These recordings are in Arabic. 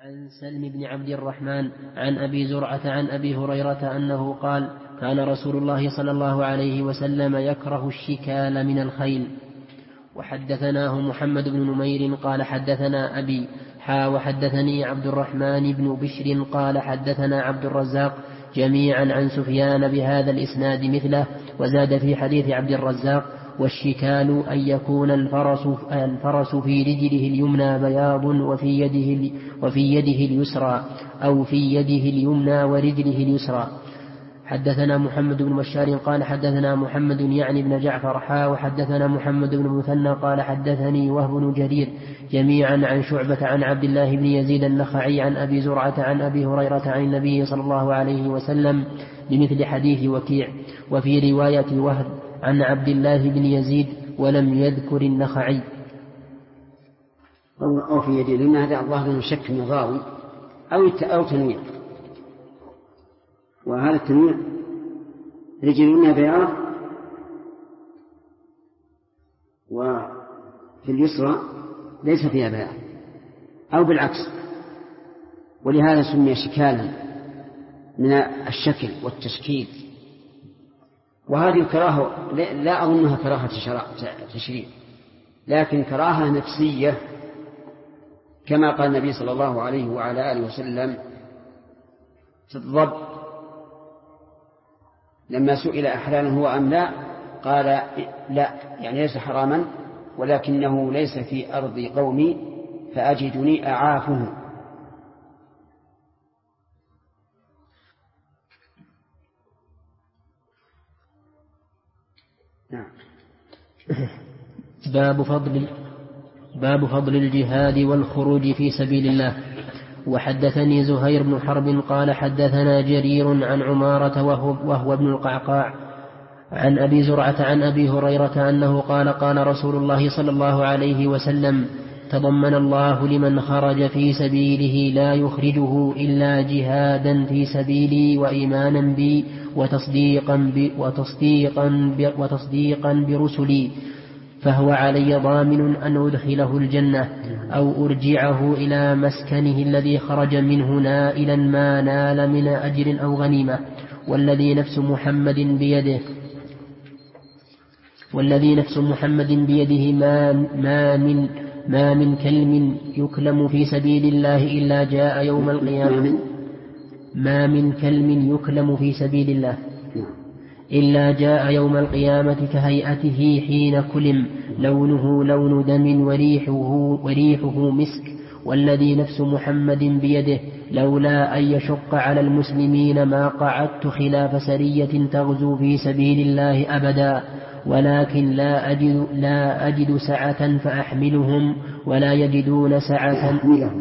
عن سلم بن عبد الرحمن عن أبي زرعة عن أبي هريرة أنه قال: كان رسول الله صلى الله عليه وسلم يكره الشكال من الخيل. وحدثناه محمد بن نمير قال حدثنا أبي وحدثني عبد الرحمن بن بشر قال حدثنا عبد الرزاق جميعا عن سفيان بهذا الإسناد مثله، وزاد في حديث عبد الرزاق: والشكال أن يكون الفرس في رجله اليمنى بياض وفي يده اليسرى، أو في يده اليمنى ورجله اليسرى. حدثنا محمد بن بشار قال حدثنا محمد يعني بن جعفر وحدثنا محمد بن مثنى قال حدثني وهب بن جرير جميعا عن شعبة عن عبد الله بن يزيد النخعي عن أبي زرعة عن أبي هريرة عن النبي صلى الله عليه وسلم بمثل حديث وكيع، وفي رواية وهب عن عبد الله بن يزيد ولم يذكر النخعي. أو في يده، لأن هذا الله من شك نظام أو تنويع، وهذا التنويع رجلنا بياض وفي اليسرى ليس فيها بياض، أو بالعكس، ولهذا سمي شكالا من الشكل والتشكيل. وهذه الكراهة لا أظنها كراهة تشريع، لكن كراهة نفسية، كما قال النبي صلى الله عليه وعلى آله وسلم في الضب لما سئل أحلالا هو أم لا، قال لا، يعني ليس حراما، ولكنه ليس في أرض قومي فأجدني أعافه. نعم. باب فضل الجهاد والخروج في سبيل الله. وحدثني زهير بن حرب قال حدثنا جرير عن عمارة وهو ابن القعقاع عن أبي زرعة عن أبي هريرة أنه قال: قال رسول الله صلى الله عليه وسلم: تضمن الله لمن خرج في سبيله لا يخرجه إلا جهادا في سبيلي وإيمانا بي وتصديقا برسلي، فهو علي ضامن أن أدخله الجنة أو أرجعه إلى مسكنه الذي خرج منه نائلا ما نال من أجر أو غنيمة. والذي نفس محمد بيده ما من كلم يكلم في سبيل الله إلا جاء يوم القيامة ما من كلم يكلم في سبيل الله إلا جاء يوم القيامة كهيئته حين كلم، لونه لون دم وريحه مسك. والذي نفس محمد بيده لولا أن يشق على المسلمين ما قعدت خلاف سرية تغزو في سبيل الله أبدا، ولكن لا أجد سعة فأحملهم ولا يجدون سعة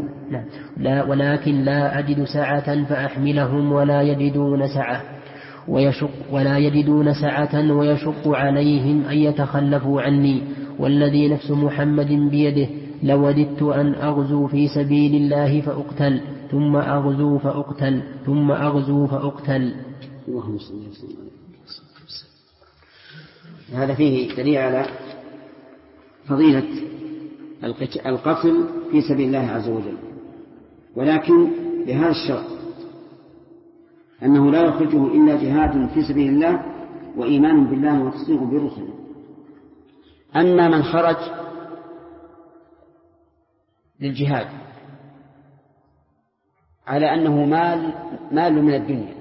ولكن لا أجد سعة فأحملهم ولا يجدون سعة ويشق عليهم أن يتخلفوا عني. والذي نفس محمد بيده لوددت أن أغزو في سبيل الله فأقتل ثم أغزو فأقتل ثم أغزو فأقتل. اللهم صل وسلم عليه. هذا فيه دليل على فضيلة القتل في سبيل الله عز وجل، ولكن بهذا الشرط أنه لا يخرجه إلا جهاد في سبيل الله وإيمان بالله وتصديق برسله. أما من خرج للجهاد على أنه مال من الدنيا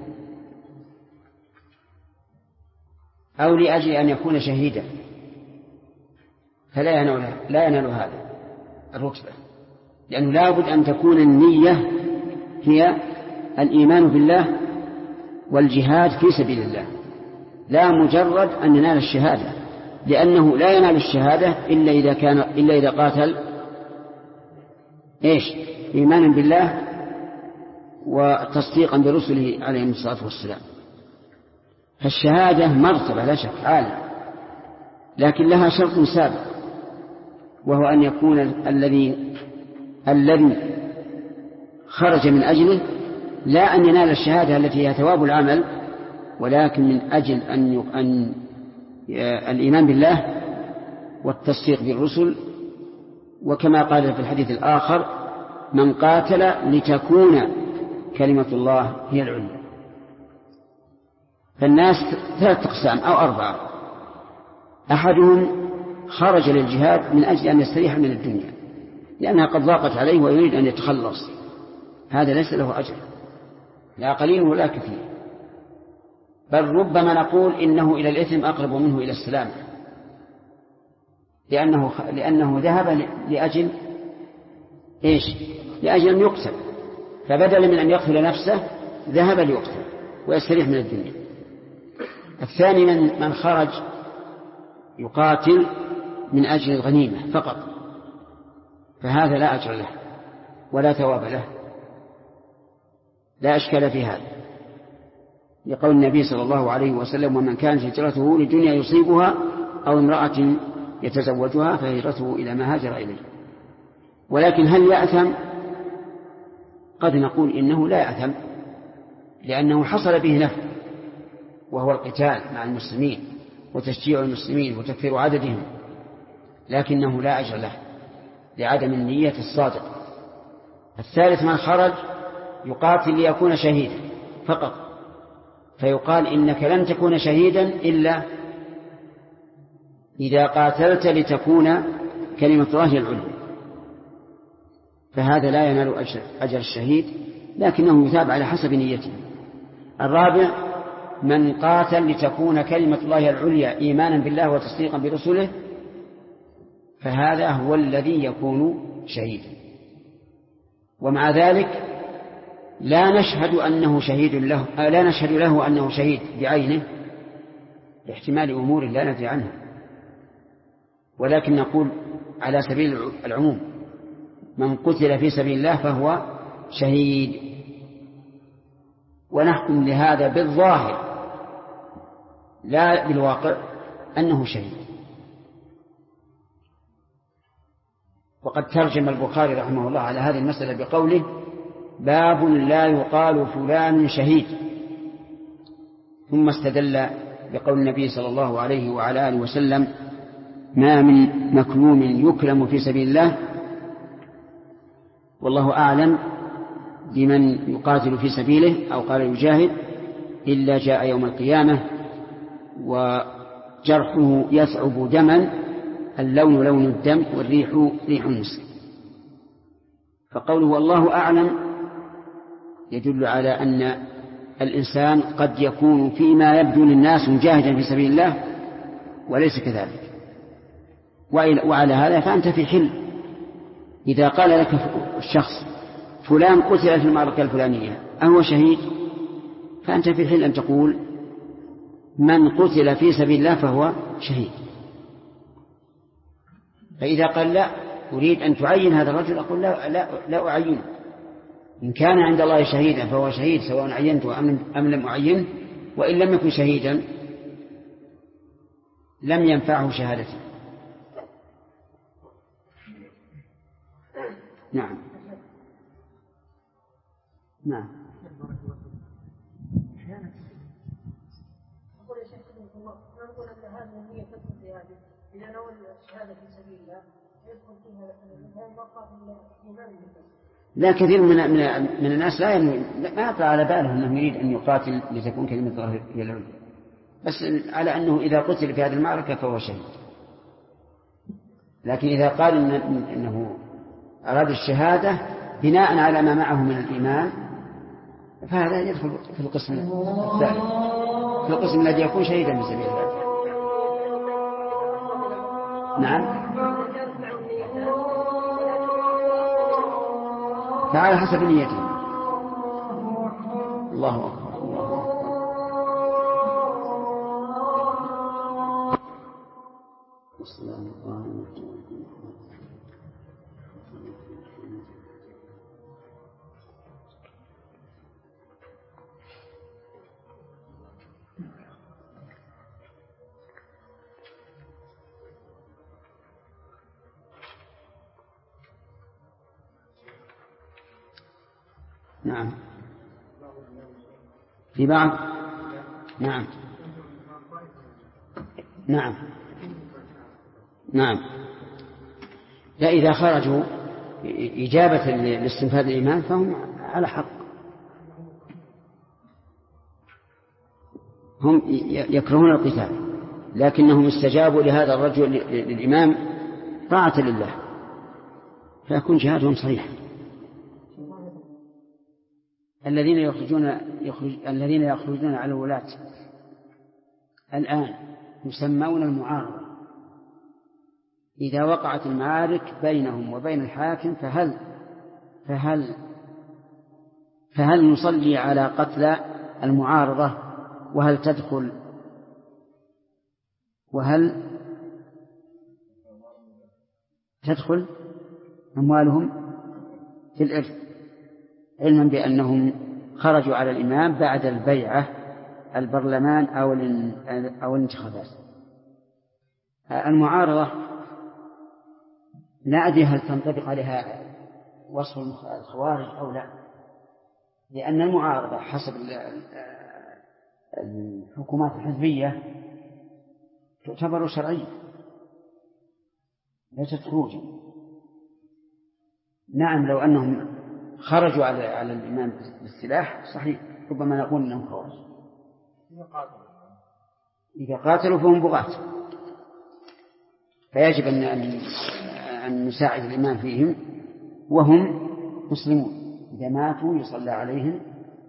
أو لأجل أن يكون شهيدا فلا ينال هذا الرتبة، لأنه لا بد أن تكون النية هي الإيمان بالله والجهاد في سبيل الله، لا مجرد أن ينال الشهادة، لأنه لا ينال الشهادة إلا إذا قاتل إيمانا بالله وتصديقا برسله عليهم الصلاة والسلام. فالشهادة مرتبة لا شك عالية، لكن لها شرط سابق، وهو أن يكون الذي خرج من أجله لا أن ينال الشهادة التي هي ثواب العمل، ولكن من أجل أن الإيمان بالله والتصديق بالرسل، وكما قال في الحديث الآخر: من قاتل لتكون كلمة الله هي العليا. فالناس 3 أقسام أو 4. أحدهم خرج للجهاد من أجل أن يستريح من الدنيا لأنها قد ضاقت عليه ويريد أن يتخلص، هذا ليس له أجر لا قليل ولا كثير، بل ربما نقول إنه إلى الإثم أقرب منه إلى السلام، لأنه ذهب لأجل إيش؟ لأجل أن يقتل، فبدل من أن يقتل نفسه ذهب ليقتل ويستريح من الدنيا. الثاني من خرج يقاتل من أجل الغنيمة فقط، فهذا لا أجر له ولا ثواب له، لا أشكال في هذا، لقول النبي صلى الله عليه وسلم: ومن كانت هجرته لدنيا يصيبها أو امرأة يتزوجها فهجرته إلى ما هاجر إليه. ولكن هل يأثم؟ قد نقول إنه لا يأثم، لأنه حصل به نفع وهو القتال مع المسلمين وتشجيع المسلمين وتكثير عددهم، لكنه لا أجر له لعدم النية الصادقة. الثالث من خرج يقاتل ليكون شهيدا فقط، فيقال إنك لن تكون شهيدا إلا إذا قاتلت لتكون كلمة الله العليا، فهذا لا ينال أجر الشهيد، لكنه يثاب على حسب نيته. الرابع من قاتل لتكون كلمة الله العليا إيمانا بالله وتصديقا برسله، فهذا هو الذي يكون شهيدا. ومع ذلك لا نشهد أنه شهيد له، لا نشهد له أنه شهيد بعينه لاحتمال أمور لا ندري عنها، ولكن نقول على سبيل العموم: من قتل في سبيل الله فهو شهيد، ونحكم لهذا بالظاهر لا بالواقع أنه شهيد. وقد ترجم البخاري رحمه الله على هذه المسألة بقوله: باب لا يقال فلان شهيد، ثم استدل بقول النبي صلى الله عليه وعلى آله وسلم: ما من مكلوم يكلم في سبيل الله والله أعلم بمن يقاتل في سبيله، أو قال يجاهد، إلا جاء يوم القيامة وجرحه يثعب دما، اللون لون الدم والريح ريح المسك. فقوله والله أعلم يدل على أن الإنسان قد يكون فيما يبدو للناس مجاهدا في سبيل الله وليس كذلك. وعلى هذا فأنت في حل إذا قال لك الشخص: فلان قتل في المعركة الفلانية أهو شهيد؟ فأنت في حل أن تقول: من قتل في سبيل الله فهو شهيد. فإذا قال: لا أريد أن تعين هذا الرجل، أقول: لا أعينه، إن كان عند الله شهيدا فهو شهيد سواء عينته أم لم أعينه، وإن لم يكن شهيدا لم ينفعه شهادته. نعم نعم. أقول يا شيخ نقول أن هذه النية تدخل في هذه، إذا نوى الشهادة في سبيل الله يدخل فيها المقام الإيمان بالله. لا، كثير من الناس ما يقع على باله أنه يريد أن يقاتل لتكون كلمة الله هي العليا، بس على أنه إذا قتل في هذه المعركة فهو شهيد. لكن إذا قال إنه أراد الشهادة بناء على ما معه من الإيمان، فهذا يدخل في القسم الثالث، في القسم الذي يكون شهيدا في سبيل الله. نعم، فعلى حسب نيته. الله أكبر. نعم، في بعض. نعم نعم نعم. لا، إذا خرجوا إجابة لاستنفاذ الإيمان فهم على حق. هم يكرهون القتال لكنهم استجابوا لهذا الرجل للإمام طاعة لله فيكون جهادهم صحيح. الذين يخرجون على الولاة الآن يسمون المعارضة. إذا وقعت المعارك بينهم وبين الحاكم فهل نصلي على قتل المعارضة وهل تدخل أموالهم في الإرث علما بأنهم خرجوا على الإمام بعد البيعة البرلمان أو الانتخابات. المعارضة لا أدري هل تنطبق عليها وصف الخوارج أو لا، لأن المعارضة حسب الحكومات الحزبية تعتبر شرعية ليست خروجا. نعم لو أنهم خرجوا على الإمام بالسلاح صحيح ربما نقول أنهم خوارج. إذا قاتلوا فهم بغاة فيجب أن نساعد الإمام فيهم وهم مسلمون. إذا ماتوا يصلى عليهم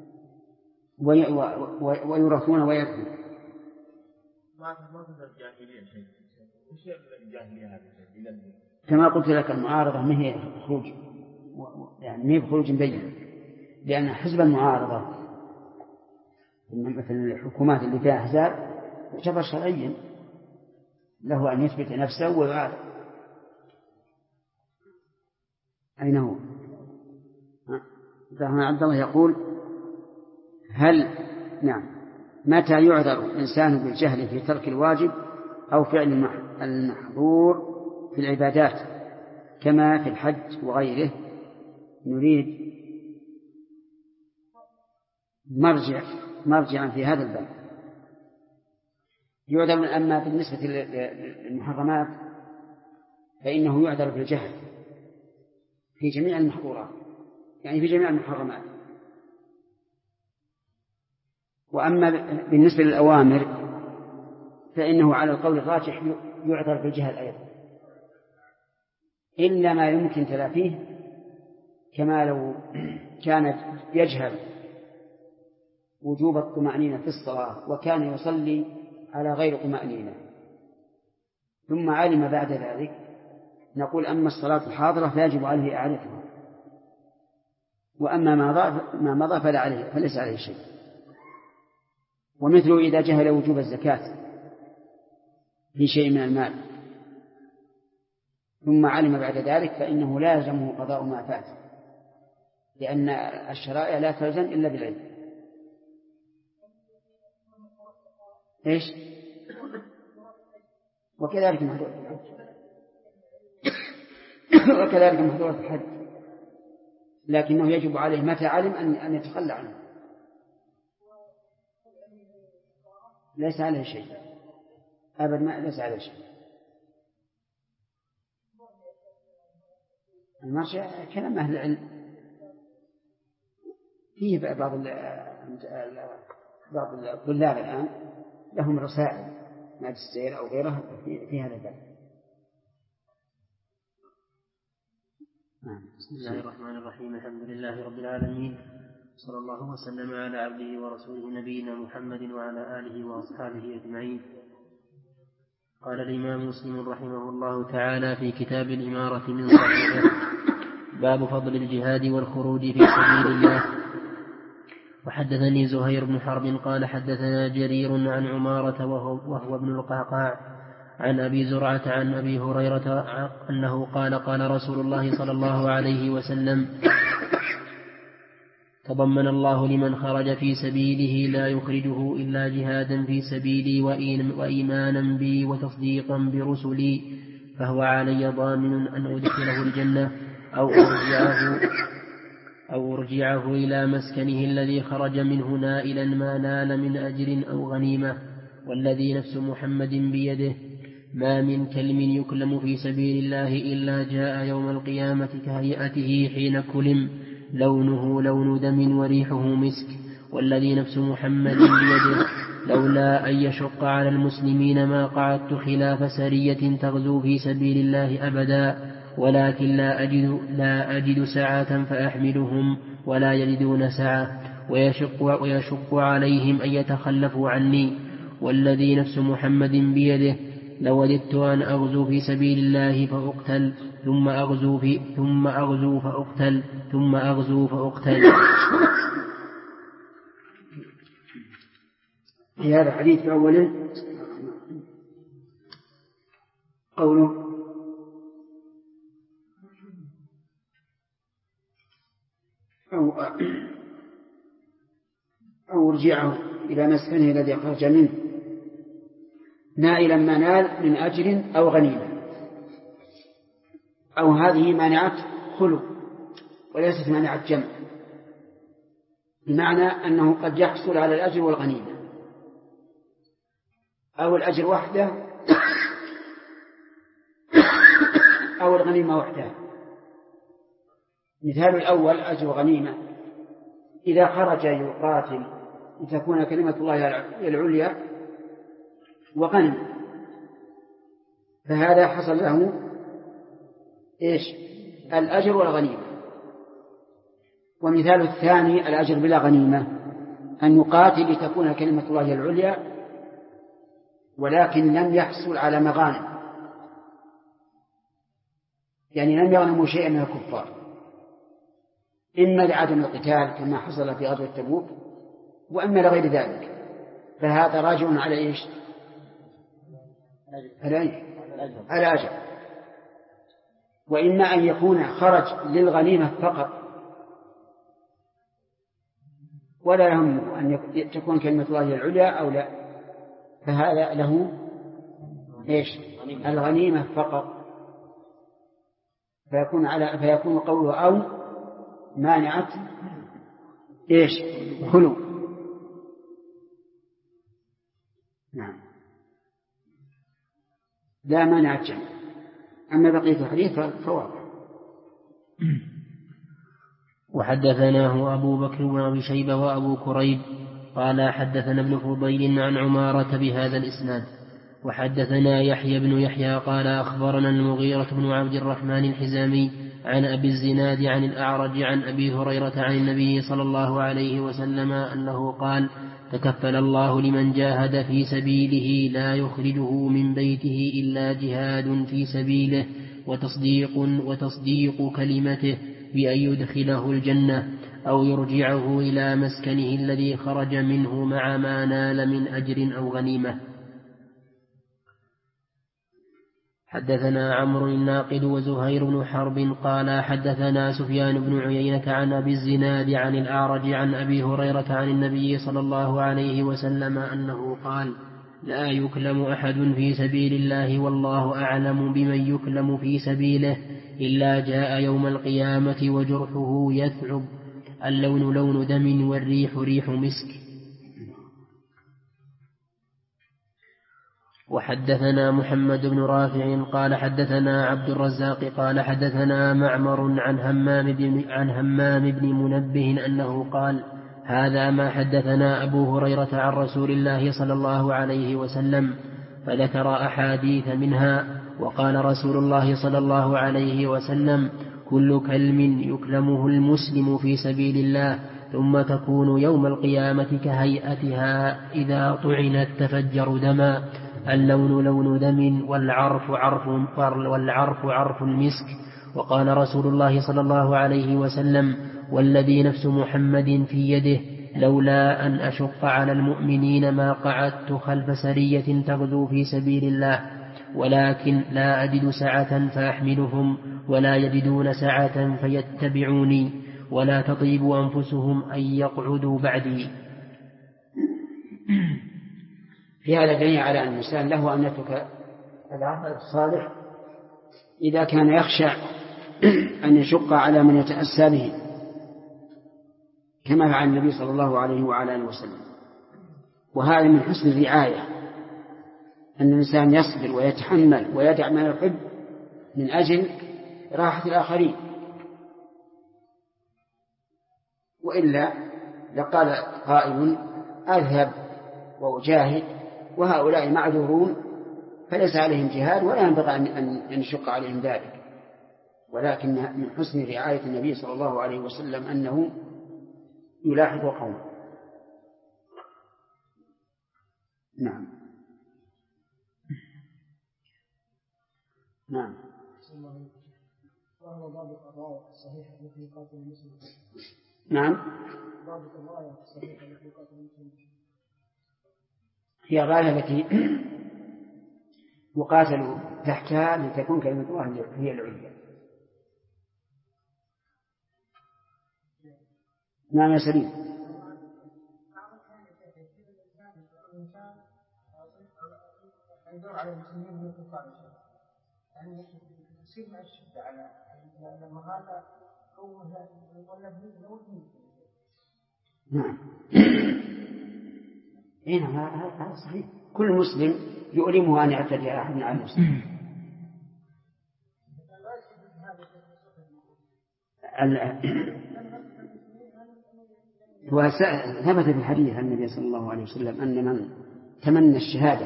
ويرثون ويرثون. كما قلت لك المعارضة ما هي خروج، يعني ما هي بخروج بين، لأن حزب المعارضة مثل الحكومات اللي فيها أحزاب يعتبر شرعيا له أن يثبت نفسه ويعارض. أين هو؟ عبد الله يقول متى يعذر الإنسان بالجهل في ترك الواجب أو فعل المحظور في العبادات كما في الحج وغيره؟ نريد مرجعا في هذا الباب. يعذر. أما بالنسبة للمحرمات فإنه يعذر بالجهل في جميع المحظورات، يعني في جميع المحرمات. وأما بالنسبة للأوامر فإنه على القول الراجح يعذر بالجهل أيضا، إلا ما يمكن تلافيه، كما لو كان يجهل وجوب الطمأنينة في الصلاة وكان يصلي على غير طمأنينة ثم علم بعد ذلك، نقول أما الصلاة الحاضرة فيجب عليه إعادتها، وأما ما مضى فليس عليه شيء. ومثله إذا جهل وجوب الزكاة في شيء من المال ثم علم بعد ذلك فإنه لا يلزمه قضاء ما فات، لأن الشرائع لا تلزم إلا بالعلم. إيش؟ وكذلك محظورة الحج لكنه يجب عليه متى علم أن يتخلى عنه، ليس عليه شيء أبدا، ما ليس عليه شيء. المرجع كلام أهل العلم فيه بعض الطلاب الآن لهم رسائل ماجستير أو غيرها في هذا الباب. بسم الله الرحمن الرحيم. الحمد لله رب العالمين، صلى الله وسلم على عبده ورسوله نبينا محمد وعلى آله وأصحابه أجمعين. قال الإمام مسلم رحمه الله تعالى في كتاب الإمارة من صحيحه: باب فضل الجهاد والخروج في سبيل الله. وحدثني زهير بن حرب قال حدثنا جرير عن عمارة وهو ابن القعقاع عن أبي زرعة عن أبي هريرة أنه قال: قال رسول الله صلى الله عليه وسلم: تضمن الله لمن خرج في سبيله لا يخرجه إلا جهادا في سبيلي وإيمانا بي وتصديقا برسلي فهو علي ضامن أن أدخله الجنة أو أرجعه إلى مسكنه الذي خرج منه نائلا ما نال من أجر أو غنيمة، والذي نفس محمد بيده ما من كلم يكلم في سبيل الله إلا جاء يوم القيامة كهيئته حين كلم، لونه لون دم وريحه مسك، والذي نفس محمد بيده لولا أن يشق على المسلمين ما قعدت خلاف سرية تغزو في سبيل الله أبدا، ولكن لا أجد سعة فأحملهم ولا يجدون سعة، ويشق عليهم أن يتخلفوا عني، والذي نفس محمد بيده لوددت أن أغزو في سبيل الله فأقتل ثم أغزو فأقتل ثم أغزو فأقتل. في هذا الحديث أولا قوله أو ارجعه إلى مسكنه الذي خرج منه نائلا ما نال من أجر أو غنيمة، أو هذه مانعة خلو وليست مانعة جمع، بمعنى أنه قد يحصل على الأجر والغنيمة أو الأجر وحده أو الغنيمة وحدها. مثال الأول أجر غنيمة، إذا خرج يقاتل لتكون كلمة الله العليا وغنم، فهذا حصل له إيش؟ الأجر والغنيمة. ومثال الثاني الأجر بلا غنيمة، أن يقاتل لتكون كلمة الله العليا ولكن لم يحصل على مغانم، يعني لم يغنموا شيئا من الكفار، إما لعدم القتال كما حصل في غزوة تبوك، وإما لغير ذلك، فهذا راجع على إيش؟ على أجر. وإما أن يكون خرج للغنيمة فقط ولا يهمه أن تكون كلمة الله العليا أو لا، فهذا له إيش؟ الغنيمة فقط، فيكون قوله أو مانعة إيش؟ خلو. نعم، لا مانعة جمع. أما بقية الحديث فواضح. وحدثناه أبو بكر بن أبي شيبة وأبو كريب قال حدثنا ابن فضيل عن عمارة بهذا الإسناد. وحدثنا يحيى بن يحيى قال أخبرنا المغيرة بن عبد الرحمن الحزامي عن أبي الزناد عن الأعرج عن أبي هريرة عن النبي صلى الله عليه وسلم أنه قال تكفل الله لمن جاهد في سبيله لا يخرجه من بيته إلا جهاد في سبيله وتصديق كلمته بأن يدخله الجنة أو يرجعه إلى مسكنه الذي خرج منه مع ما نال من أجر أو غنيمة. حدثنا عمرو الناقد وزهير بن حرب قال حدثنا سفيان بن عيينة عن أبي الزناد عن الأعرج عن أبي هريرة عن النبي صلى الله عليه وسلم أنه قال لا يكلم أحد في سبيل الله والله أعلم بمن يكلم في سبيله إلا جاء يوم القيامة وجرحه يثعب، اللون لون دم والريح ريح مسك. وحدثنا محمد بن رافع قال حدثنا عبد الرزاق قال حدثنا معمر عن همام بن منبه أنه قال هذا ما حدثنا أبو هريرة عن رسول الله صلى الله عليه وسلم، فذكر أحاديث منها. وقال رسول الله صلى الله عليه وسلم كل كلم يكلمه المسلم في سبيل الله ثم تكون يوم القيامة كهيئتها إذا طعنت تفجر دما، اللون لون دم والعرف عرف المسك. وقال رسول الله صلى الله عليه وسلم والذي نفس محمد في يده لولا أن أشق على المؤمنين ما قعدت خلف سرية تغزو في سبيل الله، ولكن لا أجد سعة فأحملهم ولا يجدون سعة فيتبعوني ولا تطيب أنفسهم أن يقعدوا بعدي. في هذا دليل على أن الإنسان له أن يترك العمل الصالح إذا كان يخشى أن يشق على من يتأسى به، كما فعل النبي صلى الله عليه وعلى آله وسلم. وهذا من حسن الرعاية أن الإنسان يصبر ويتحمل ويدع ما يحب من أجل راحة الآخرين، وإلا لقال قائل أذهب وأجاهد وهؤلاء معذورون فليس عليهم جهاد ولا ينبغي أن يشق عليهم ذلك، ولكن من حسن رعاية النبي صلى الله عليه وسلم أنه يلاحظ قومه. نعم. نعم. وهو ضابط الراية الصحيحة التي يقاتل المسلم. نعم. ضابط الراية الصحيحة التي يقاتل المسلم هي الراية التي يقاتل تحتها لتكون كلمة الله هي العليا. نعم يا سليم. يدور على المسلمين من الكفار يعني يصير مع الشدة على لما هذا قوم يطلب منه نعم. هذا صحيح. كل مسلم يؤلمه أن يعتدي أحد على المسلم. وثبت في الحديث عن النبي صلى الله عليه وسلم أن من تمنى الشهادة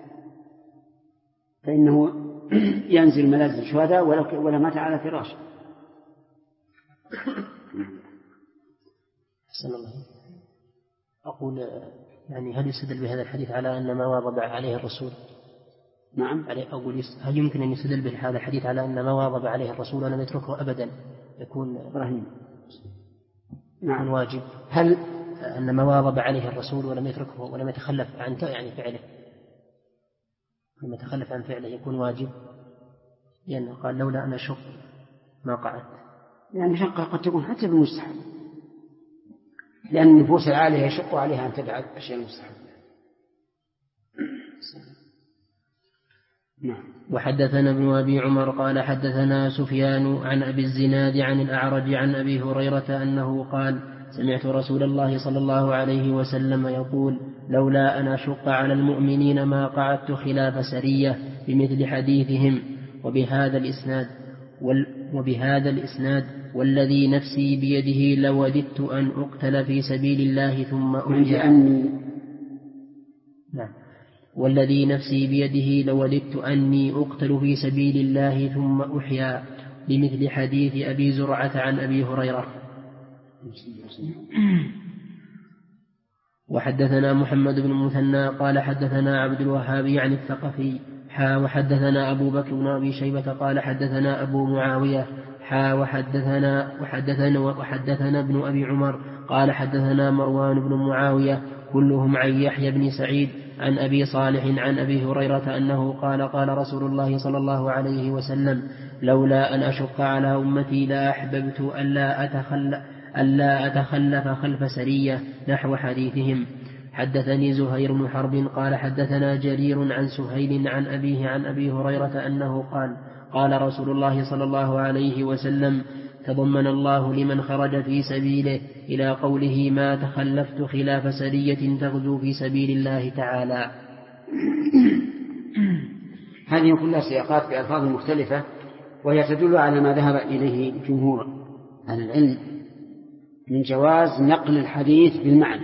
فإنه ينزل منازل الشهداء ولا مات على فراشه. صلى الله عليه وسلم. أقول يعني هل يستدل بهذا الحديث على أن ما واظب عليه الرسول؟ نعم. أقول هل يمكن أن يستدل بهذا الحديث على أن ما واظب عليه الرسول ولم يتركه أبدا يكون رهين؟ نعم. واجب. هل أن ما واظب عليه الرسول ولم يتركه ولم يتخلف عن يعني فعله، لم يتخلف عن فعله يكون واجب، لأنه قال لولا أن أشق ما قعدت. يعني شقة قد تكون حتى بالمستحب، لأن النفوس العالية يشق عليها أن تدع الشيء المستحب. نعم. وحدثنا ابن أبي عمر قال حدثنا سفيان عن أبي الزناد عن الأعرج عن أبي هريرة أنه قال سمعت رسول الله صلى الله عليه وسلم يقول لولا أن أشق على المؤمنين ما قعدت خلاف سرية بمثل حديثهم وبهذا الإسناد والذي نفسي بيده لوددت أن أقتل في سبيل الله ثم أحيا. نعم. والذي نفسي بيده لوددت أني أقتل في سبيل الله ثم أحيا بمثل حديث أبي زرعة عن أبي هريرة. وحدثنا محمد بن المثنى قال حدثنا عبد الوهاب عن الثقفي وحدثنا أبو بكر بن أبي شيبة قال حدثنا أبو معاوية وحدثنا ابن أبي عمر قال حدثنا مروان بن معاوية كلهم عن يحيى بن سعيد عن أبي صالح عن أبي هريرة أنه قال قال رسول الله صلى الله عليه وسلم لولا أن أشق على أمتي لا أحببت ألا أتخلف خلف سرية نحو حديثهم. حدثني زهير بن حرب قال حدثنا جرير عن سهيل عن أبيه عن أبي هريرة أنه قال قال رسول الله صلى الله عليه وسلم تضمن الله لمن خرج في سبيله إلى قوله ما تخلفت خلاف سرية تغزو في سبيل الله تعالى. هذه كلها سياقات بألفاظ مختلفة، وهي تدل على ما ذهب إليه جمهور أهل العلم من جواز نقل الحديث بالمعنى،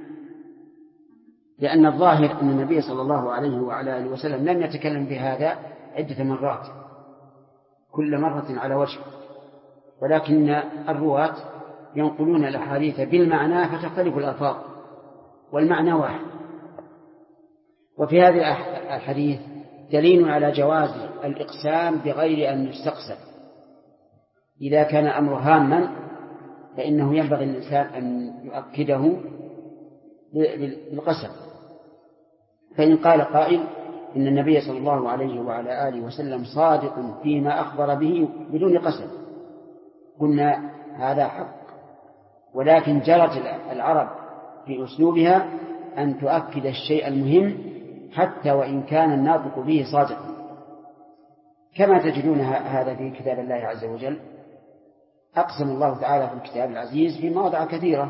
لأن الظاهر أن النبي صلى الله عليه وعلى آله وسلم لم يتكلم بهذا عدة مرات كل مرة على وجه، ولكن الرواة ينقلون الأحاديث بالمعنى فتختلف الألفاظ والمعنى واحد. وفي هذه الحديث دليل على جواز الإقسام بغير أن يستقسم. إذا كان أمر هاما فإنه ينبغي للإنسان أن يؤكده بالقسم. فإن قال قائل إن النبي صلى الله عليه وعلى آله وسلم صادق فيما أخبر به بدون قسم، قلنا هذا حق، ولكن جرت العرب في أسلوبها أن تؤكد الشيء المهم حتى وإن كان الناطق به صادقا، كما تجدون هذا في كتاب الله عز وجل. أقسم الله تعالى في الكتاب العزيز في مواضع كثيرة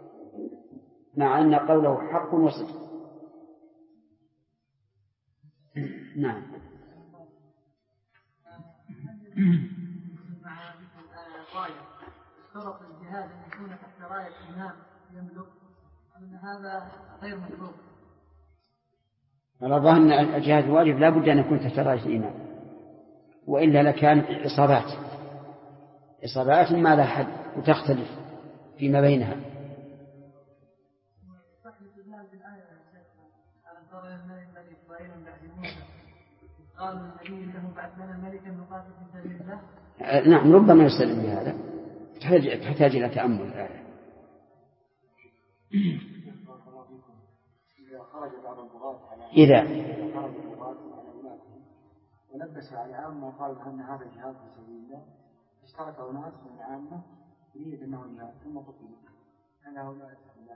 مع أن قوله حق وصدق. نعم. اشترط الجهاد أن يكون تحت راية إمام يملك أن هذا غير مطلوب. على ظاهر أن الجهاد الواجب لا بد أن يكون تحت راية الإمام، وإلا لكان إصابات ما لها حد وتختلف فيما بينها. قال النبي له بعث لنا ملكا نقاتل في سبيل الله. نعم، ربما يسلم بهذا، تحتاج إلى تأمل الآية. إذا خرج البغاة على أولادهم ولبس على عامة وقالوا أن هذا جهاد في سبيل الله، اشترك أناس من العامة يريد أنه جهاد ثم قتلوا، هل هؤلاء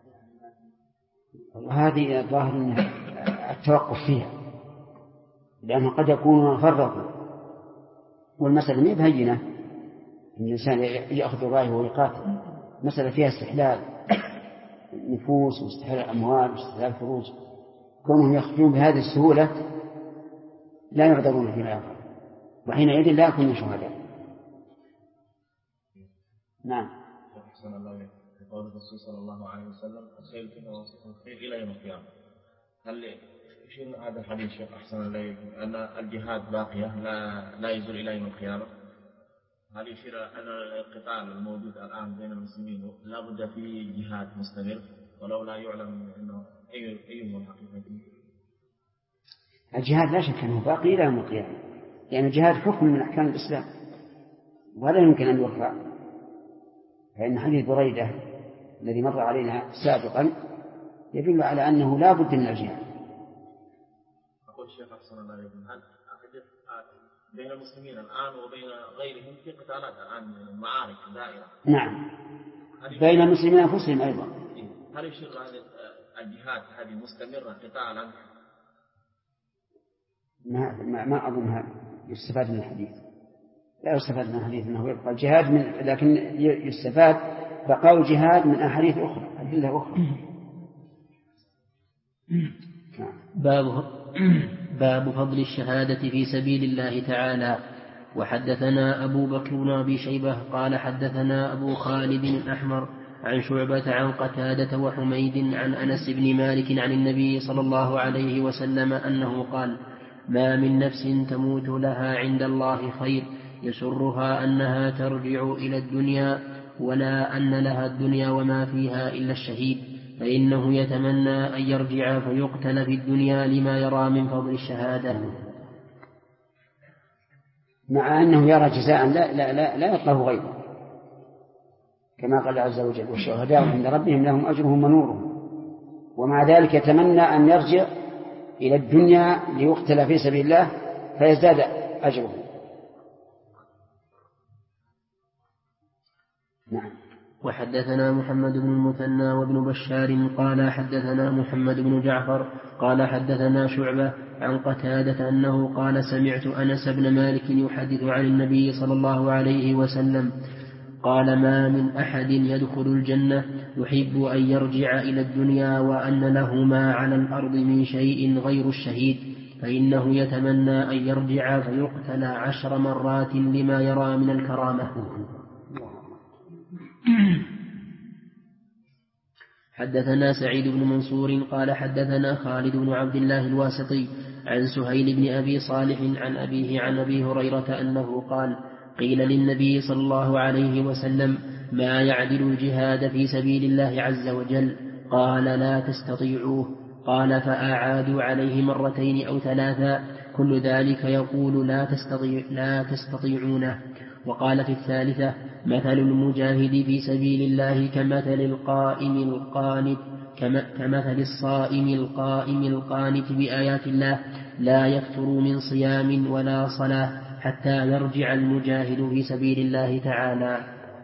هذه الظاهر التوقف فيها، لأنه قد يكونون فرطوا، والمسألة ما بهينة إن الإنسان يأخذ رأيه ويقاتل، مسألة فيها استحلال نفوس واستحلال أموال واستحلال فروج، كونهم يخرجون بهذه السهولة لا يعذرون فيما يفعل، وحينئذ لا يكونون شهداء. نعم. أحسن الله إليك. قول الرسول صلى الله عليه وسلم الخير كما وصف الخير إلى يوم القيامة، هل يشير هذا الحديث شيخ أحسن الله إليك أن الجهاد باقية لا يزول إلى يوم القيامة؟ هل يشير أن القتال الموجود الآن بين المسلمين لا بد فيه جهاد مستمر ولو لا يعلم أنه أي هو الحقيقة؟ الجهاد لا شك أنه باقي إلى يوم القيامة، يعني الجهاد حكم من أحكام الإسلام ولا يمكن أن يرفع، فإن حديث بريدة الذي مر علينا سابقا يدل على أنه لا بد من الجهاد. أقول الشيخ أحسن الله إليكم، هل بين المسلمين الآن وبين غيرهم في قتالات الآن معارك دائرة؟ نعم، بين المسلمين أنفسهم أيضا. هل يشير هذا الجهاد هذه مستمرة قتالا؟ ما أظن يستفاد من الحديث، لا يستفاد من الحديث أنه يبقى الجهاد لكن يستفاد بقاء الجهاد من أحاديث أخرى، أدلة أخرى. باب فضل الشهادة في سبيل الله تعالى. وحدثنا أبو بكر بن أبي شيبة قال حدثنا أبو خالد الأحمر عن شعبة عن قتادة وحميد عن أنس بن مالك عن النبي صلى الله عليه وسلم أنه قال: ما من نفس تموت لها عند الله خير يسرها أنها ترجع إلى الدنيا ولا أن لها الدنيا وما فيها إلا الشهيد، فإنه يتمنى أن يرجع فيقتل في الدنيا لما يرى من فضل الشهادة، مع أنه يرى جزاء لا يطلب غيره، كما قال عز وجل: والشهداء عند ربهم لهم أجرهم ونورهم، ومع ذلك يتمنى أن يرجع إلى الدنيا ليقتل في سبيل الله فيزداد أجره. نعم. وحدثنا محمد بن المثنى وابن بشار قال حدثنا محمد بن جعفر قال حدثنا شعبة عن قتادة أنه قال: سمعت أنس بن مالك يحدث عن النبي صلى الله عليه وسلم قال: ما من أحد يدخل الجنة يحب أن يرجع إلى الدنيا وأن له ما على الأرض من شيء غير الشهيد، فإنه يتمنى أن يرجع فيقتل 10 مرات لما يرى من الكرامة. حدثنا سعيد بن منصور قال حدثنا خالد بن عبد الله الواسطي عن سهيل بن أبي صالح عن أبيه عن أبي هريرة أنه قال: قيل للنبي صلى الله عليه وسلم: ما يعدل الجهاد في سبيل الله عز وجل؟ قال: لا تستطيعوه. قال: فأعادوا عليه 2 أو 3 كل ذلك يقول: لا تستطيعونه. وقال في 3: مثل المجاهد في سبيل الله كمثل الصائم القانت بآيات الله لا يفتر من صيام ولا صلاة حتى يرجع المجاهد في سبيل الله تعالى.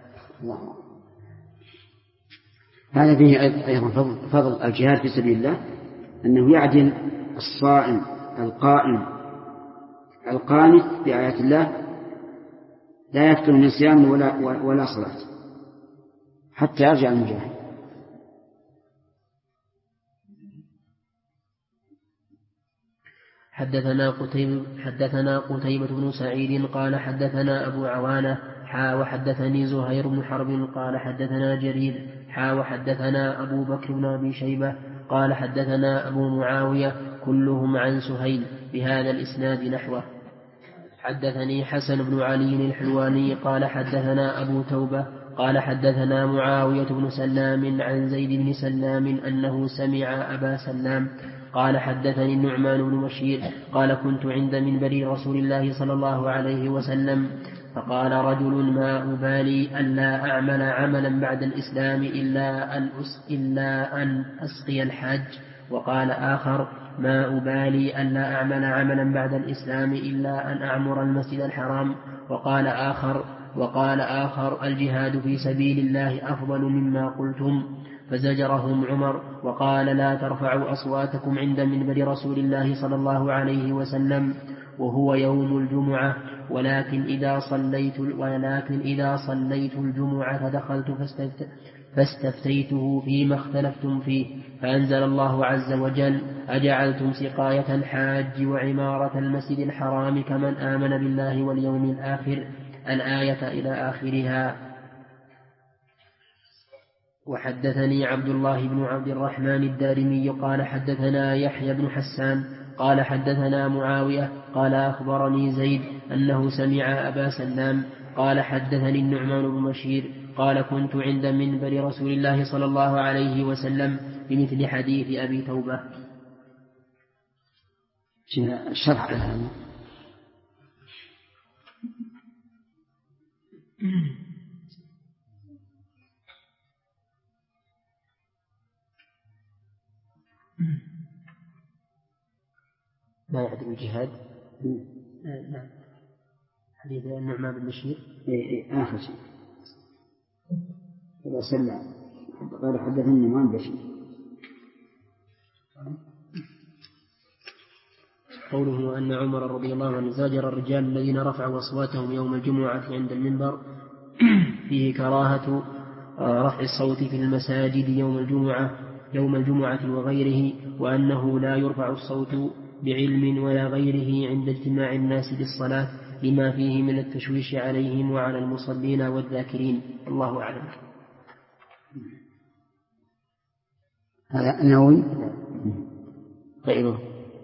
هذا فيه أيضا فضل الجهاد في سبيل الله، أنه يعدل الصائم القائم القانت بآيات الله لا يفتر من صيام ولا صلاة حتى يرجع المجاهد. حدثنا قتيبة بن سعيد قال حدثنا أبو عوانة وحدثني زهير بن حرب قال حدثنا جرير وحدثنا أبو بكر بن أبي شيبة قال حدثنا أبو معاوية كلهم عن سهيل بهذا الإسناد نحوه. حدثني حسن بن علي الحلواني قال حدثنا أبو توبة قال حدثنا معاوية بن سلام عن زيد بن سلام أنه سمع أبا سلام قال حدثني النعمان بن بشير قال كنت عند منبر رسول الله صلى الله عليه وسلم فقال رجل ما أبالي ألا أعمل عملا بعد الإسلام إلا أن أسقي الحاج. وقال آخر ما أبالي ألا أعمل عملا بعد الإسلام إلا أن أعمر المسجد الحرام. وقال آخر الجهاد في سبيل الله أفضل مما قلتم. فزجرهم عمر وقال لا ترفعوا أصواتكم عند منبر رسول الله صلى الله عليه وسلم وهو يوم الجمعة ولكن إذا صليت الجمعة دخلت فاستفتيته فيما اختلفتم فيه فأنزل الله عز وجل أجعلتم سقاية الحاج وعمارة المسجد الحرام كمن آمن بالله واليوم الآخر الآية إلى آخرها. وحدثني عبد الله بن عبد الرحمن الدارمي قال حدثنا يحيى بن حسان قال حدثنا معاوية قال أخبرني زيد أنه سمع أبا سلام قال حدثني النعمان بن بشير قال كنت عند منبر رسول الله صلى الله عليه وسلم بمثل حديث أبي توبة. الشرح على هذا لا يعدل الجهاد. نعم حديث النعمان بن بشير آخر شيء إذا سلم قال حدثني النعمان بن بشير قوله أن عمر رضي الله عنه زاجر الرجال الذين رفعوا أصواتهم يوم الجمعة عند المنبر فيه كراهة رفع الصوت في المساجد يوم الجمعة وغيره وأنه لا يرفع الصوت بعلم ولا غيره عند اجتماع الناس للصلاة لما فيه من التشويش عليهم وعلى المصلين والذاكرين. الله أعلم. هذا النووي غيره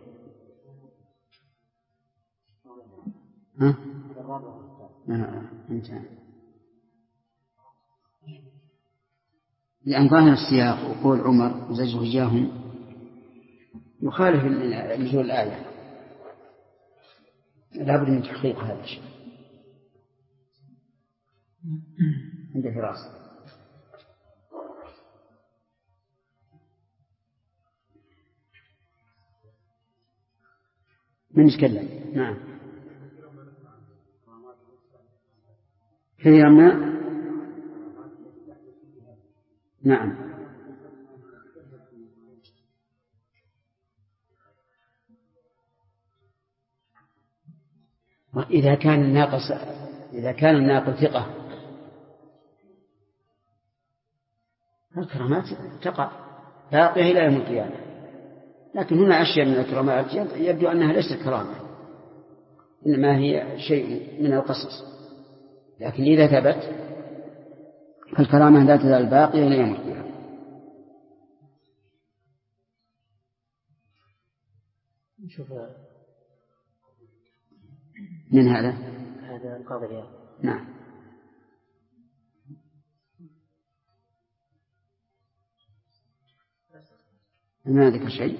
لأن ظاهر السياق وقول عمر وزجر إياهم يخالف نزول الآية لا بد من تحقيق هذا الشيء عند فراسة. من يتكلم؟ نعم هي ما نعم إذا كان الناقل ثقة الكرامات تقع باقية إلى يوم القيامة. لكن هنا أشياء من الكرامات يبدو أنها ليست كرامة إنما هي شيء من القصص. لكن إذا ثبت فالكرامة لا تزال باقية إلى يوم القيامة. نشوف من هذا القاضي. نعم ما ذكر شيء.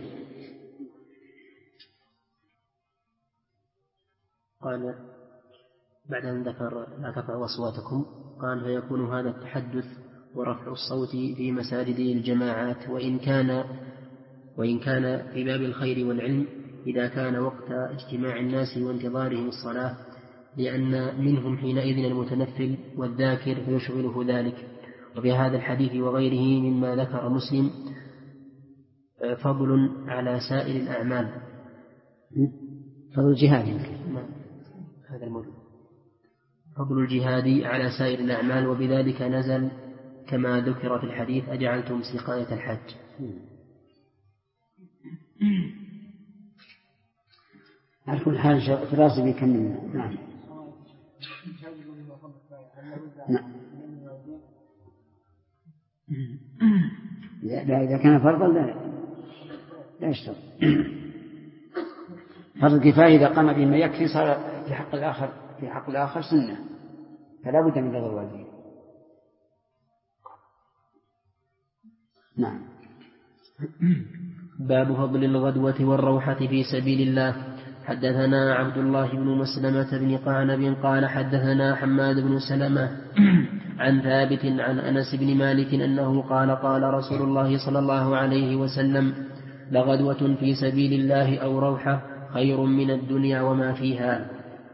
قال بعد أن ذكر لا ترفعوا أصواتكم قال فيكون هذا التحدث ورفع الصوت في مساجد الجماعات وإن كان في باب الخير والعلم إذا كان وقت اجتماع الناس وانتظارهم الصلاة لأن منهم حينئذ المتنفل والذاكر فيشغله ذلك. وفي هذا الحديث وغيره مما ذكر مسلم فضل على سائر الأعمال فضل الجهاد هذا الموجود فضل الجهاد على سائر الأعمال وبذلك نزل كما ذكر في الحديث أجعلتم سقاية الحج. على كل حال في راسي بيكمل. نعم. نعم. لا إذا كان فرضا لا يشترط. فرض الكفاية إذا قام به ما يكفي صار في حق الآخر سنة، فلا بد من رضا الوالدين. نعم. باب فضل الغدوة والروحة في سبيل الله. حدثنا عبد الله بن مسلمة بن قعنب قال حدثنا حماد بن سلمة عن ثابت عن أنس بن مالك أنه قال قال رسول الله صلى الله عليه وسلم: لغدوة في سبيل الله أو روحة خير من الدنيا وما فيها.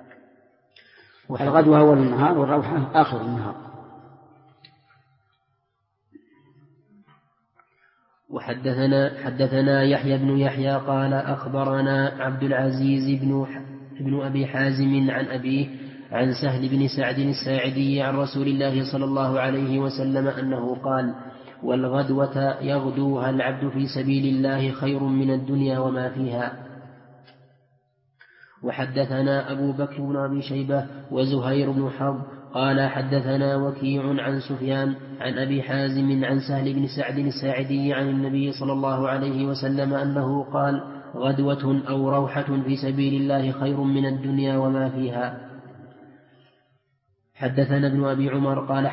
الغدوة أول النهار والروحة آخر النهار. حدثنا يحيى بن يحيى قال أخبرنا عبد العزيز بن أبي حازم عن أبيه عن سهل بن سعد الساعدي عن رسول الله صلى الله عليه وسلم أنه قال: والغدوة يغدوها العبد في سبيل الله خير من الدنيا وما فيها. وحدثنا أبو بكر بن أبي شيبة وزهير بن حرب قال حدثنا وكيع عن سفيان عن أبي حازم عن سهل بن سعد الساعدي عن النبي صلى الله عليه وسلم أنه قال: غدوة أو روحة في سبيل الله خير من الدنيا وما فيها. حدثنا ابن أبي عمر قال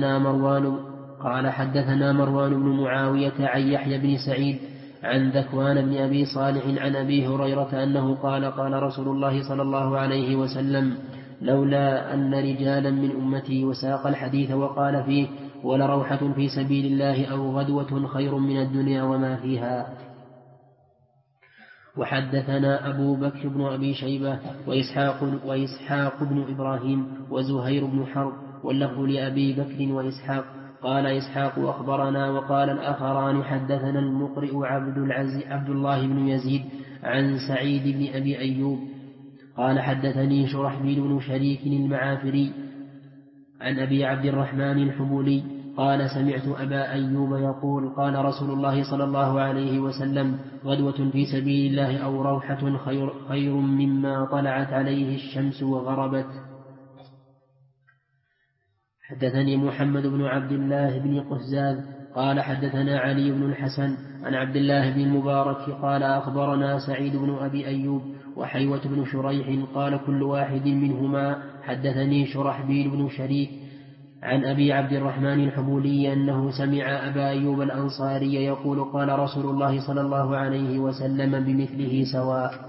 حدثنا مروان بن معاوية عن يحيى بن سعيد عن ذكوان بن أبي صالح عن أبي هريرة أنه قال قال رسول الله صلى الله عليه وسلم: لولا أن رجالا من أمتي وساق الحديث وقال فيه: ولروحة في سبيل الله أو غدوة خير من الدنيا وما فيها. وحدثنا أبو بكر بن أبي شيبة وإسحاق بن إبراهيم وزهير بن حرب واللفظ لأبي بكر وإسحاق. قال إسحاق أخبرنا وقال الآخران حدثنا المقرئ عبد الله بن يزيد عن سعيد بن أبي أيوب قال حدثني شرحبيل بن شريك المعافري عن أبي عبد الرحمن الحبولي قال سمعت أبا أيوب يقول: قال رسول الله صلى الله عليه وسلم: غدوة في سبيل الله أو روحة خير مما طلعت عليه الشمس وغربت. حدثني محمد بن عبد الله بن قزاز قال حدثنا علي بن الحسن عن عبد الله بن المبارك قال أخبرنا سعيد بن أبي أيوب وحيوة بن شريح قال كل واحد منهما حدثني شرحبيل بن شريك عن أبي عبد الرحمن الحبولي أنه سمع أبا أيوب الأنصاري يقول: قال رسول الله صلى الله عليه وسلم بمثله سواء.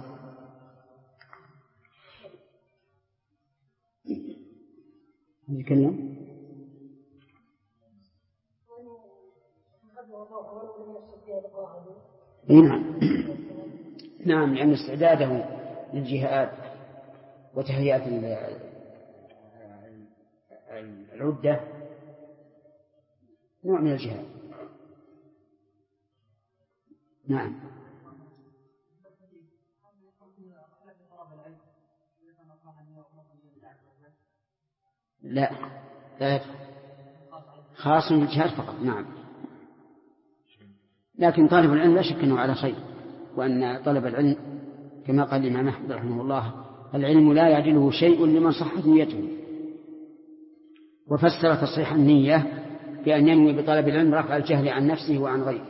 يتكلم. نعم لأن استعداده للجهاد وتهيئة العدة نوع من الجهاد. نعم. لا خاص بالجهاد فقط. نعم. لكن طالب العلم لا شك أنه على خير، وأن طلب العلم كما قال الإمام أحمد رحمه الله: العلم لا يعدله شيء لمن صحت نيته. وفسر تصحيح النية بأن ينوي بطلب العلم رفع الجهل عن نفسه وعن غيره.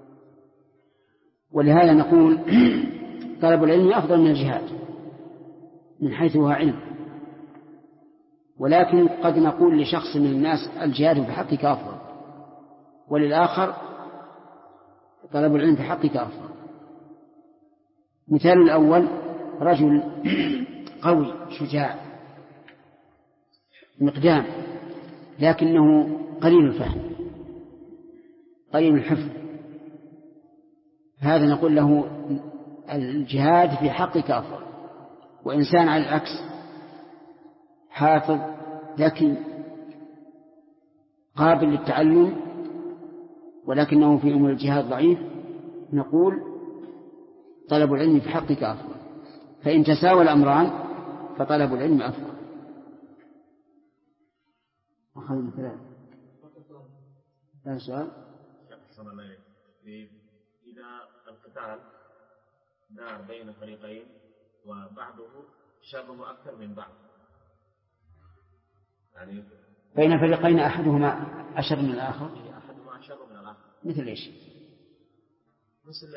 ولهذا نقول طلب العلم أفضل من الجهاد من حيث هو علم، ولكن قد نقول لشخص من الناس الجهاد بحقك أفضل، وللآخر طلب العلم بحقك أفضل. مثال الأول: رجل قوي شجاع مقدام لكنه قليل الفهم قليل الحفظ، هذا نقول له الجهاد في حقك أفضل. وإنسان على العكس حافظ ذكي قابل للتعلم ولكنه في أمور الجهاد ضعيف، نقول طلب العلم في حقك أفضل. فإن تساوى الأمران فطلب العلم أفضل. أخذنا ثلاثة. لا سؤال. إذا القتال دار بين فريقين وبعضه شره أكثر من بعض، يعني بين فريقين أحدهما أشر من الآخر. أحدهما أشر من الآخر. مثل إيش؟ مثل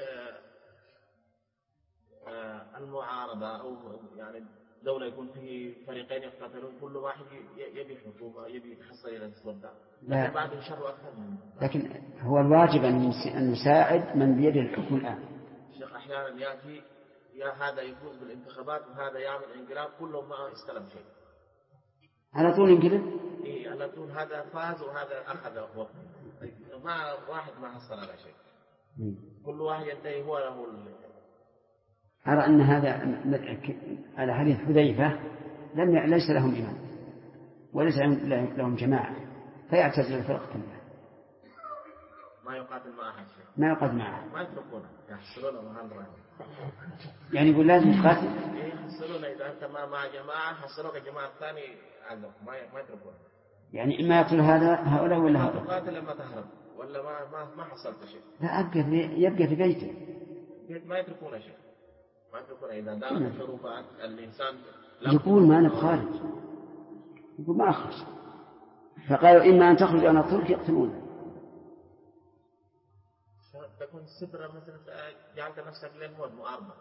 المعارضة، أو يعني دولة يكون فيه فريقين يقاتلون، كل واحد يبي حكومة، يبي يتحصل إلى السلطة، لكن بعده شر أكثر من بعض. لكن هو الواجب أن يساعد من بيده الحكم الآن. الشيخ أحيانا يأتي هذا يفوز بالانتخابات وهذا يعمل انقلاب، كلهم ما استلم شيء، على طول ينقلب. إيه على طول، هذا فاز وهذا أخذ وقت، ما واحد ما حصل على شيء، كل واحد ينتهي هو له أرى أن هذا على حديث حذيفة ليس لهم إمام وليس لهم جماعة، فيعتزل الفرق كلها، ما يقاتل مع أحد شيء، ما يقاتل معه، ما يتركونه يحصلون مهندرة، يعني يقول لازم تقاتل. يحصلون إذا أنت ما مع جماعة حصلوك الجماعة الثاني عندهم، ما يتركونه، يعني إما يقتل هؤلاء ولا هؤلاء. تقاتل لما تهرب ولا ما حصلت شيء. لا، يبقى في بيته، ما يتركونه شيء، ما يتركونه. إذا دارت الحروبات الإنسان يقول ما أنا بخارج، يقول ما أخرج، فقالوا إما أن تخرج أو نقتلك، يقتلونه. تكون سبرة مثلا جعلت نفسك للموت مؤاربة.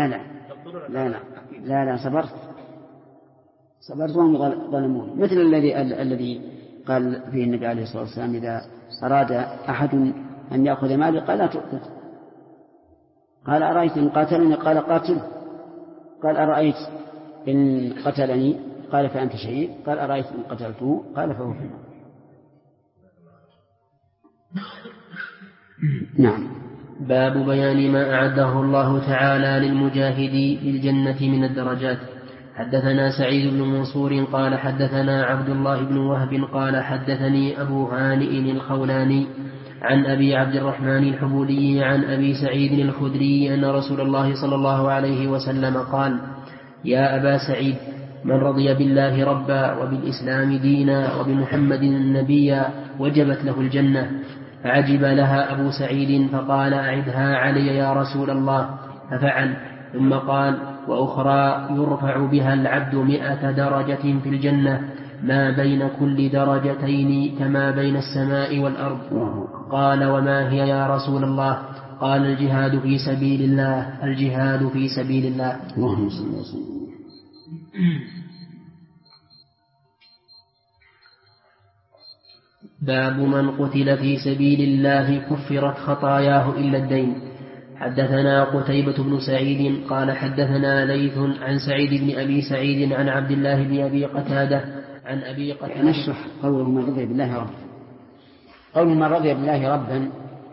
لا صبرت وهم ظلمون، مثل الذي قال فيه النبي عليه الصلاة والسلام إذا أراد أحد أن يأخذ مالي قال لا تؤخذ، قال أرأيت إن قاتلني قال قاتل، قال أرأيت إن قتلني قال فأنت شهيد، قال أرأيت إن قتلته قال فهو في النار. نعم. باب بيان ما أعده الله تعالى للمجاهدين للجنة من الدرجات. حدثنا سعيد بن منصور قال حدثنا عبد الله بن وهب قال حدثني أبو هانئ الخولاني عن أبي عبد الرحمن الحبولي عن أبي سعيد الخدري أن رسول الله صلى الله عليه وسلم قال: يا أبا سعيد، من رضي بالله ربا وبالإسلام دينا وبمحمد نبيا وجبت له الجنة. فعجب لها أبو سعيد فقال: أعدها علي يا رسول الله. ففعل، ثم قال: وأخرى يرفع بها العبد 100 درجة في الجنة، ما بين كل درجتين كما بين السماء والأرض. قال: وما هي يا رسول الله؟ قال: الجهاد في سبيل الله، الجهاد في سبيل الله. باب من قتل في سبيل الله كفرت خطاياه إلا الدين. حدثنا قتيبة بن سعيد قال حدثنا ليث عن سعيد بن أبي سعيد عن عبد الله بن أبي قتادة عن أبي قتادة. نشرح قول من رضي بالله ربا. قول من رضي بالله ربا،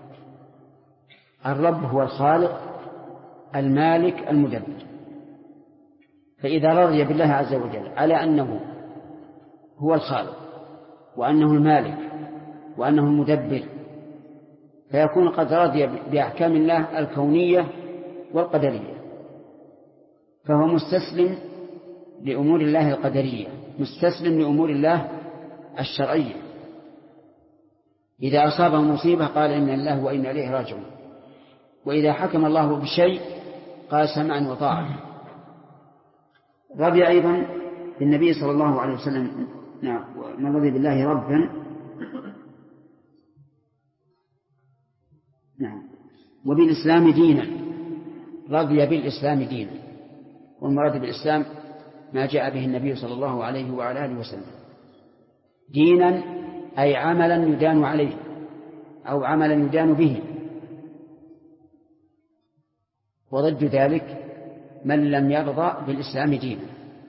الرب هو الخالق المالك المدبر، فإذا رضي بالله عز وجل على أنه هو الخالق وأنه المالك وأنه المدبر، فيكون قد رضي بأحكام الله الكونية والقدرية، فهو مستسلم لأمور الله القدرية، مستسلم لأمور الله الشرعية. إذا أصابه مصيبة قال إن الله وإنا إليه راجعون، وإذا حكم الله بشيء قال سمعا وطاعة. رضي أيضا بالنبي صلى الله عليه وسلم، نعم، من رضي بالله ربا، نعم، وبالإسلام دينا، رضي بالإسلام دينا، والمراد بالإسلام ما جاء به النبي صلى الله عليه وعلى آله وسلم. دينا أي عملا يدان عليه أو عملا يدان به، وضد ذلك من لم يرضى بالإسلام دينا،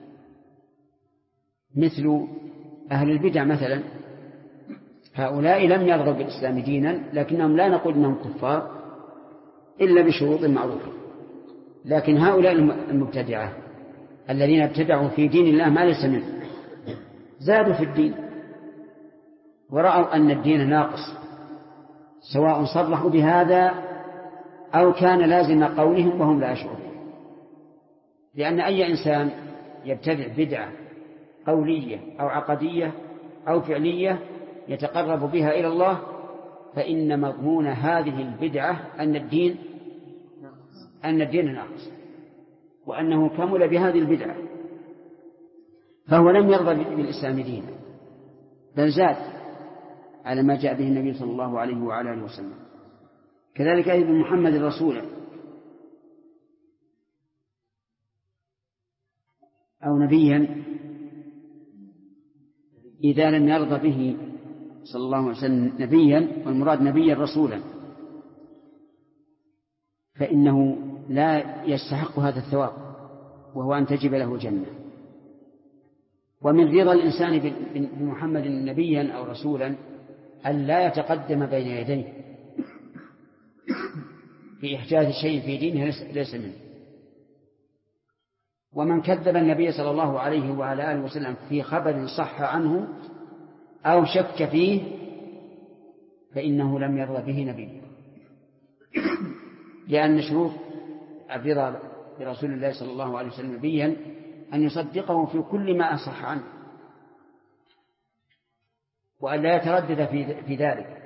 مثل أهل البدع مثلا، هؤلاء لم يرضوا بالإسلام دينا، لكنهم لا نقول أنهم كفار إلا بشروط معروفة. لكن هؤلاء المبتدعة الذين ابتدعوا في دين الله ما ليس منه، زادوا في الدين ورأوا أن الدين ناقص، سواء صرحوا بهذا أو كان لازم قولهم وهم لا يشعرون. لأن أي إنسان يبتدع بدعة قولية أو عقدية أو فعلية يتقرب بها إلى الله، فإن مضمون هذه البدعة أن الدين ناقص، وأنه كمل بهذه البدعة، فهو لم يرضى بالإسلام دينا، بل زاد على ما جاء به النبي صلى الله عليه وعلى آله وسلم. كذلك أيضا محمد رسولا أو نبيا إذا لم يرضى به صلى الله عليه وسلم نبيا، والمراد نبيا رسولا، فإنه لا يستحق هذا الثواب، وهو أن تجب له الجنة. ومن رضا الإنسان بمحمد نبيا أو رسولا أن لا يتقدم بين يديه في إحداث شيء في دينه ليس منه. ومن كذب النبي صلى الله عليه وعلى آله وسلم في خبر صح عنه أو شك فيه فإنه لم يرضى به نبي، لأن شروط الرضا برسول الله صلى الله عليه وسلم نبيا أن يصدقه في كل ما أصح عنه، وأن لا يتردد في ذلك،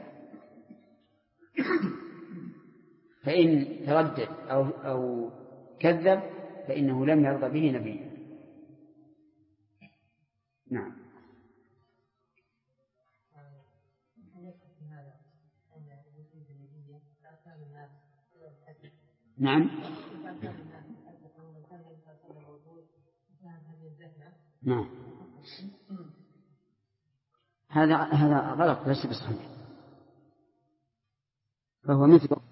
فإن تردد أو كذب فإنه لم يرضى به نبيا. نعم. نعم. نعم. هذا غلط ليس بصحيح، فهو مثل